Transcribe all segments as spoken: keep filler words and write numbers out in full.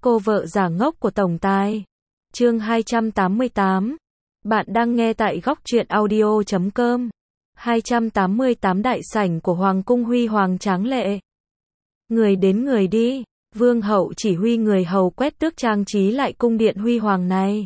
Cô vợ giả ngốc của tổng tài. Chương hai trăm tám mươi tám. Bạn đang nghe tại góc truyện audio chấm com. hai trăm tám mươi tám Đại sảnh của Hoàng cung huy hoàng tráng lệ. Người đến người đi, Vương hậu chỉ huy người hầu quét tước trang trí lại cung điện huy hoàng này.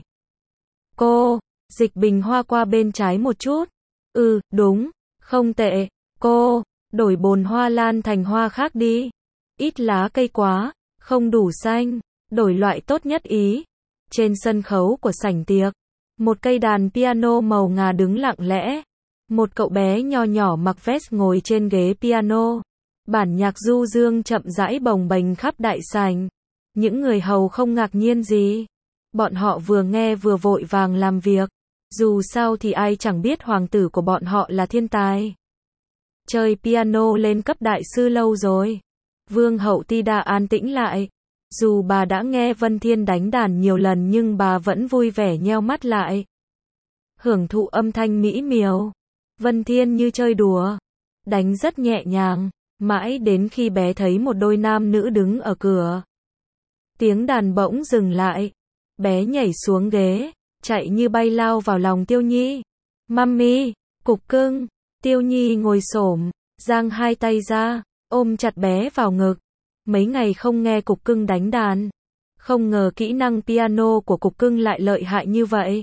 Cô, dịch bình hoa qua bên trái một chút. Ừ, đúng, không tệ. Cô, đổi bồn hoa lan thành hoa khác đi. Ít lá cây quá, không đủ xanh, đổi loại tốt nhất ý. Trên sân khấu của sảnh tiệc, một cây đàn piano màu ngà đứng lặng lẽ. Một cậu bé nho nhỏ mặc vest ngồi trên ghế piano. Bản nhạc du dương chậm rãi bồng bềnh khắp đại sảnh. Những người hầu không ngạc nhiên gì. Bọn họ vừa nghe vừa vội vàng làm việc. Dù sao thì ai chẳng biết hoàng tử của bọn họ là thiên tài. Chơi piano lên cấp đại sư lâu rồi. Vương hậu Tida an tĩnh lại. Dù bà đã nghe Vân Thiên đánh đàn nhiều lần nhưng bà vẫn vui vẻ nheo mắt lại. Hưởng thụ âm thanh mỹ miều. Vân Thiên như chơi đùa. Đánh rất nhẹ nhàng. Mãi đến khi bé thấy một đôi nam nữ đứng ở cửa. Tiếng đàn bỗng dừng lại. Bé nhảy xuống ghế. Chạy như bay lao vào lòng Tiêu Nhi. Mummy, cục cưng. Tiêu Nhi ngồi xổm, giang hai tay ra, ôm chặt bé vào ngực. Mấy ngày không nghe cục cưng đánh đàn. Không ngờ kỹ năng piano của cục cưng lại lợi hại như vậy.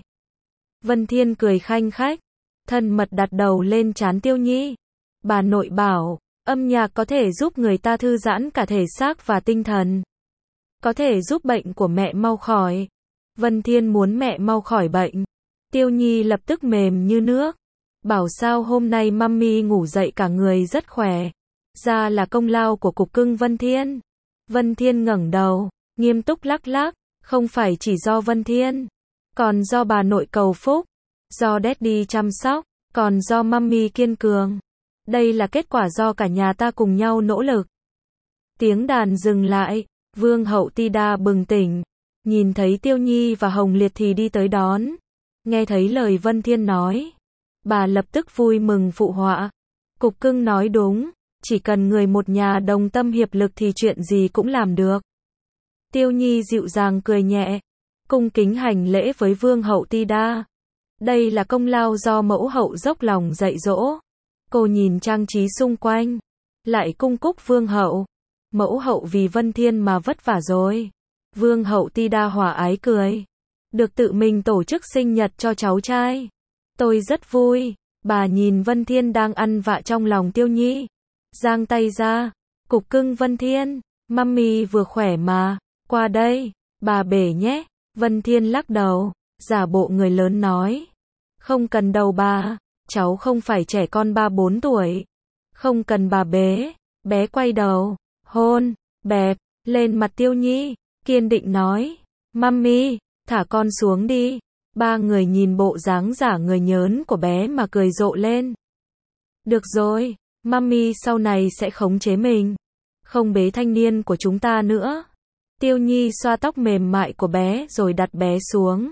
Vân Thiên cười khanh khách, thân mật đặt đầu lên trán Tiêu Nhi. Bà nội bảo, âm nhạc có thể giúp người ta thư giãn cả thể xác và tinh thần. Có thể giúp bệnh của mẹ mau khỏi. Vân Thiên muốn mẹ mau khỏi bệnh. Tiêu Nhi lập tức mềm như nước. Bảo sao hôm nay mummy ngủ dậy cả người rất khỏe. Ra là công lao của cục cưng Vân Thiên. Vân Thiên ngẩng đầu, nghiêm túc lắc lắc, không phải chỉ do Vân Thiên, còn do bà nội cầu phúc, do Daddy chăm sóc, còn do mummy kiên cường. Đây là kết quả do cả nhà ta cùng nhau nỗ lực. Tiếng đàn dừng lại, Vương hậu Tida bừng tỉnh, nhìn thấy Tiêu Nhi và Hồng Liệt thì đi tới đón. Nghe thấy lời Vân Thiên nói, bà lập tức vui mừng phụ họa. Cục cưng nói đúng, chỉ cần người một nhà đồng tâm hiệp lực thì chuyện gì cũng làm được. Tiêu Nhi dịu dàng cười nhẹ, cung kính hành lễ với Vương hậu Tida. Đây là công lao do mẫu hậu dốc lòng dạy dỗ. Cô nhìn trang trí xung quanh, lại cung cúc Vương hậu. Mẫu hậu vì Vân Thiên mà vất vả rồi. Vương hậu Tida hòa ái cười. Được tự mình tổ chức sinh nhật cho cháu trai. Tôi rất vui. Bà nhìn Vân Thiên đang ăn vạ trong lòng Tiêu Nhi. Giang tay ra. Cục cưng Vân Thiên. Mummy vừa khỏe mà. Qua đây. Bà bể nhé. Vân Thiên lắc đầu. Giả bộ người lớn nói. Không cần đâu bà. Cháu không phải trẻ con ba bốn tuổi. Không cần bà bế. Bé quay đầu. Hôn. Bẹp. Lên mặt Tiêu Nhi. Kiên định nói. Mummy. Thả con xuống đi. Ba người nhìn bộ dáng giả người nhớn của bé mà cười rộ lên. Được rồi, mummy sau này sẽ khống chế mình. Không bế thanh niên của chúng ta nữa. Tiêu Nhi xoa tóc mềm mại của bé rồi đặt bé xuống.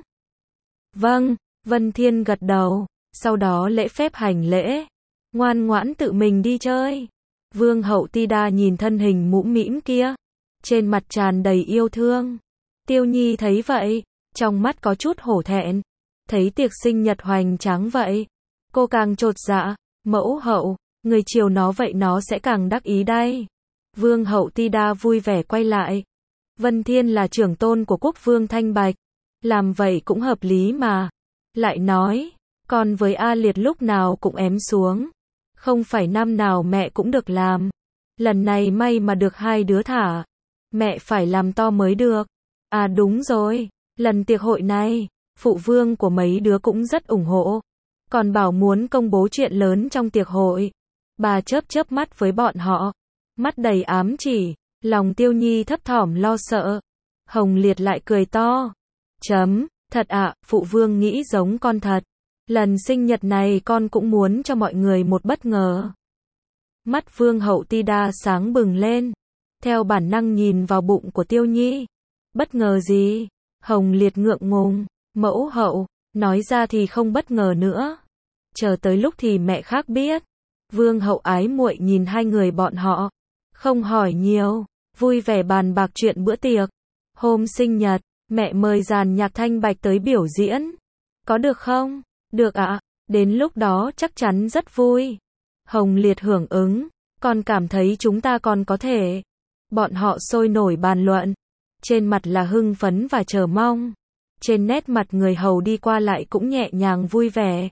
Vâng, Vân Thiên gật đầu, sau đó lễ phép hành lễ. Ngoan ngoãn tự mình đi chơi. Vương hậu Tida nhìn thân hình mũm mĩm kia. Trên mặt tràn đầy yêu thương. Tiêu Nhi thấy vậy. Trong mắt có chút hổ thẹn. Thấy tiệc sinh nhật hoành tráng vậy. Cô càng chột dạ. Mẫu hậu, người chiều nó vậy nó sẽ càng đắc ý đây. Vương hậu Tida vui vẻ quay lại. Vân Thiên là trưởng tôn của quốc vương Thanh Bạch. Làm vậy cũng hợp lý mà. Lại nói, còn với A Liệt lúc nào cũng ém xuống. Không phải năm nào mẹ cũng được làm. Lần này may mà được hai đứa thả. Mẹ phải làm to mới được. À đúng rồi. Lần tiệc hội này, phụ vương của mấy đứa cũng rất ủng hộ. Còn bảo muốn công bố chuyện lớn trong tiệc hội. Bà chớp chớp mắt với bọn họ. Mắt đầy ám chỉ, lòng Tiêu Nhi thấp thỏm lo sợ. Hồng Liệt lại cười to. Chấm, thật ạ, phụ vương nghĩ giống con thật. Lần sinh nhật này con cũng muốn cho mọi người một bất ngờ. Mắt Vương hậu Tida sáng bừng lên. Theo bản năng nhìn vào bụng của Tiêu Nhi. Bất ngờ gì? Hồng Liệt ngượng ngùng, mẫu hậu, nói ra thì không bất ngờ nữa. Chờ tới lúc thì mẹ khác biết. Vương hậu ái muội nhìn hai người bọn họ. Không hỏi nhiều, vui vẻ bàn bạc chuyện bữa tiệc. Hôm sinh nhật, mẹ mời dàn nhạc Thanh Bạch tới biểu diễn. Có được không? Được ạ, đến lúc đó chắc chắn rất vui. Hồng Liệt hưởng ứng, còn cảm thấy chúng ta còn có thể. Bọn họ sôi nổi bàn luận, trên mặt là hưng phấn và chờ mong. Trên nét mặt người hầu đi qua lại cũng nhẹ nhàng vui vẻ.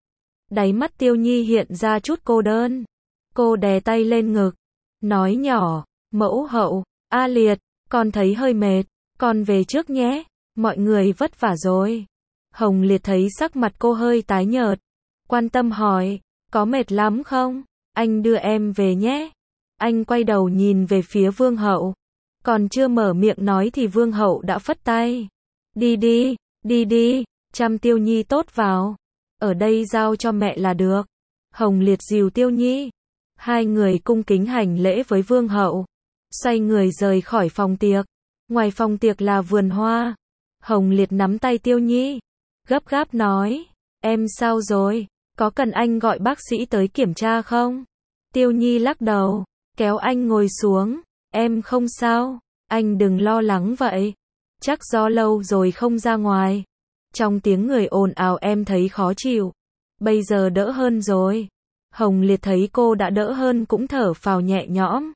Đáy mắt Tiêu Nhi hiện ra chút cô đơn. Cô đè tay lên ngực, nói nhỏ, mẫu hậu, A Liệt, con thấy hơi mệt, con về trước nhé, mọi người vất vả rồi. Hồng Liệt thấy sắc mặt cô hơi tái nhợt, quan tâm hỏi, có mệt lắm không? Anh đưa em về nhé. Anh quay đầu nhìn về phía Vương hậu, còn chưa mở miệng nói thì Vương hậu đã phất tay. Đi đi, đi đi, chăm Tiêu Nhi tốt vào. Ở đây giao cho mẹ là được. Hồng Liệt dìu Tiêu Nhi. Hai người cung kính hành lễ với Vương hậu, xoay người rời khỏi phòng tiệc. Ngoài phòng tiệc là vườn hoa. Hồng Liệt nắm tay Tiêu Nhi, gấp gáp nói, em sao rồi? Có cần anh gọi bác sĩ tới kiểm tra không? Tiêu Nhi lắc đầu, kéo anh ngồi xuống. Em không sao, anh đừng lo lắng vậy. Chắc do lâu rồi không ra ngoài. Trong tiếng người ồn ào em thấy khó chịu. Bây giờ đỡ hơn rồi. Hồng Liệt thấy cô đã đỡ hơn cũng thở phào nhẹ nhõm.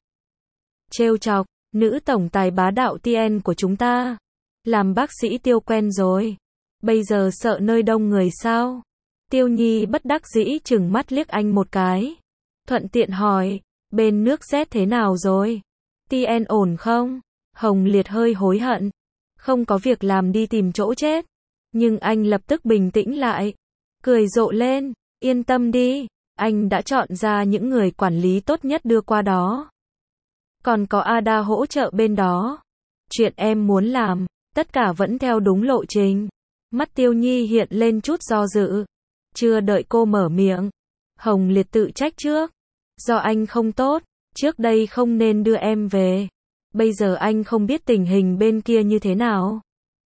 Trêu chọc, nữ tổng tài bá đạo Tien của chúng ta. Làm bác sĩ Tiêu quen rồi. Bây giờ sợ nơi đông người sao? Tiêu Nhi bất đắc dĩ chừng mắt liếc anh một cái. Thuận tiện hỏi, bên nước Z thế nào rồi? Tien ổn không? Hồng Liệt hơi hối hận. Không có việc làm đi tìm chỗ chết. Nhưng anh lập tức bình tĩnh lại. Cười rộ lên, yên tâm đi. Anh đã chọn ra những người quản lý tốt nhất đưa qua đó. Còn có Ada hỗ trợ bên đó. Chuyện em muốn làm, tất cả vẫn theo đúng lộ trình. Mắt Tiêu Nhi hiện lên chút do dự. Chưa đợi cô mở miệng, Hồng Liệt tự trách trước. Do anh không tốt, trước đây không nên đưa em về. Bây giờ anh không biết tình hình bên kia như thế nào.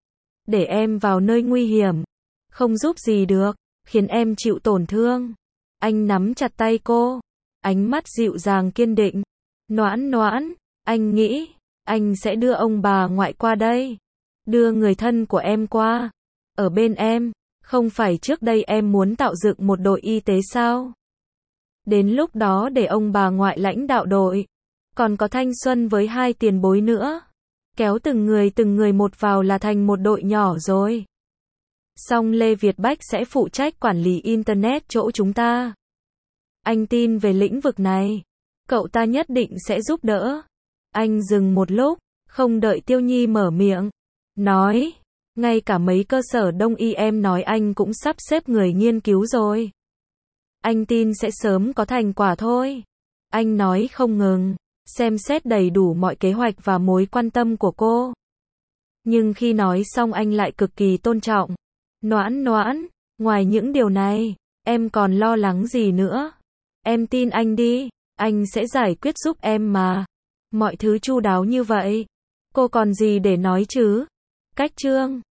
Để em vào nơi nguy hiểm, không giúp gì được, khiến em chịu tổn thương. Anh nắm chặt tay cô, ánh mắt dịu dàng kiên định. Noãn noãn, anh nghĩ, anh sẽ đưa ông bà ngoại qua đây. Đưa người thân của em qua. Ở bên em, không phải trước đây em muốn tạo dựng một đội y tế sao? Đến lúc đó để ông bà ngoại lãnh đạo đội. Còn có Thanh Xuân với hai tiền bối nữa. Kéo từng người từng người một vào là thành một đội nhỏ rồi. Xong Lê Việt Bách sẽ phụ trách quản lý Internet chỗ chúng ta. Anh tin về lĩnh vực này. Cậu ta nhất định sẽ giúp đỡ. Anh dừng một lúc, không đợi Tiêu Nhi mở miệng. Nói, ngay cả mấy cơ sở đông y em nói anh cũng sắp xếp người nghiên cứu rồi. Anh tin sẽ sớm có thành quả thôi. Anh nói không ngừng, xem xét đầy đủ mọi kế hoạch và mối quan tâm của cô. Nhưng khi nói xong anh lại cực kỳ tôn trọng. Noãn noãn, ngoài những điều này, em còn lo lắng gì nữa? Em tin anh đi, anh sẽ giải quyết giúp em mà. Mọi thứ chu đáo như vậy, cô còn gì để nói chứ? Cách chương